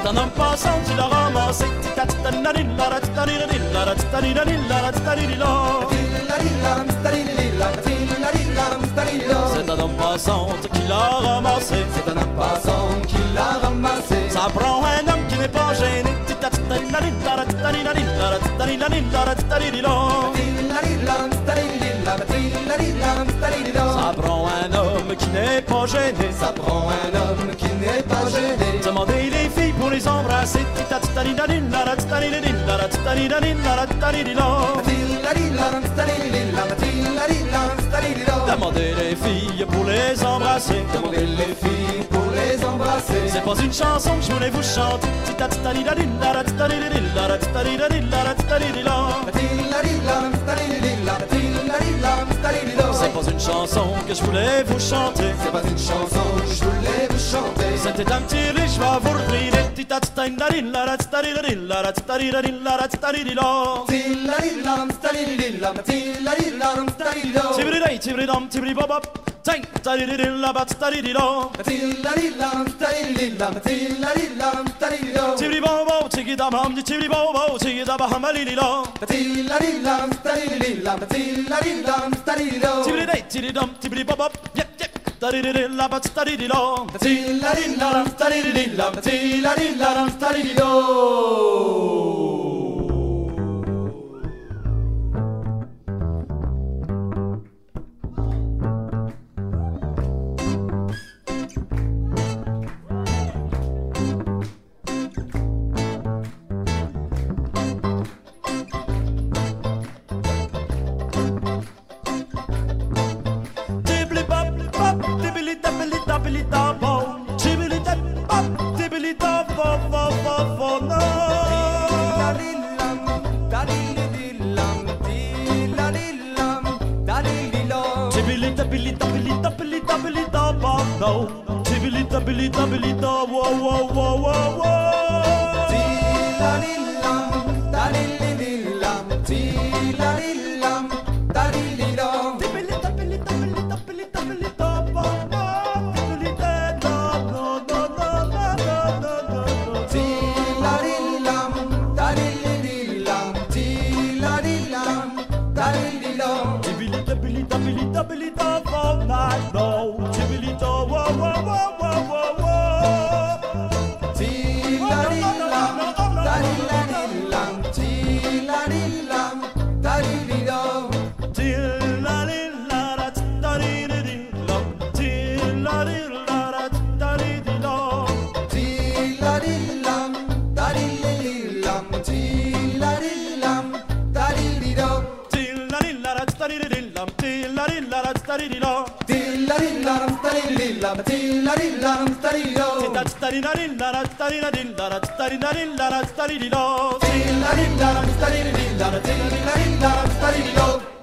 C'est un homme passant, tu l'as ramassé. C'est un homme passant qui l'a ramassé. C'est un homme passant qui l'a ramassé. Ça prend un homme qui n'est pas gêné. Ça prend un homme qui n'est pas gêné. Ça prend un homme qui n'est pas gêné. Demandez les filles pour les embrasser. Demandez les filles pour les embrasser. Demandez les filles pour les embrasser. C'est pas une chanson que je voulais vous chanter. C'est pas une chanson que je voulais vous chanter. C'est pas une chanson que je voulais vous chanter. C'était un petit lit, je vais vous rire. Tibridam, tibribobop, tang, taridilabbat, taridilo. Tibribobo, tigidamam, tibribobo, tigidabahamalilo. Tibriday, tiridam, tibribobop, yep, yep. Taridilabbat, taridilo. Taridilo.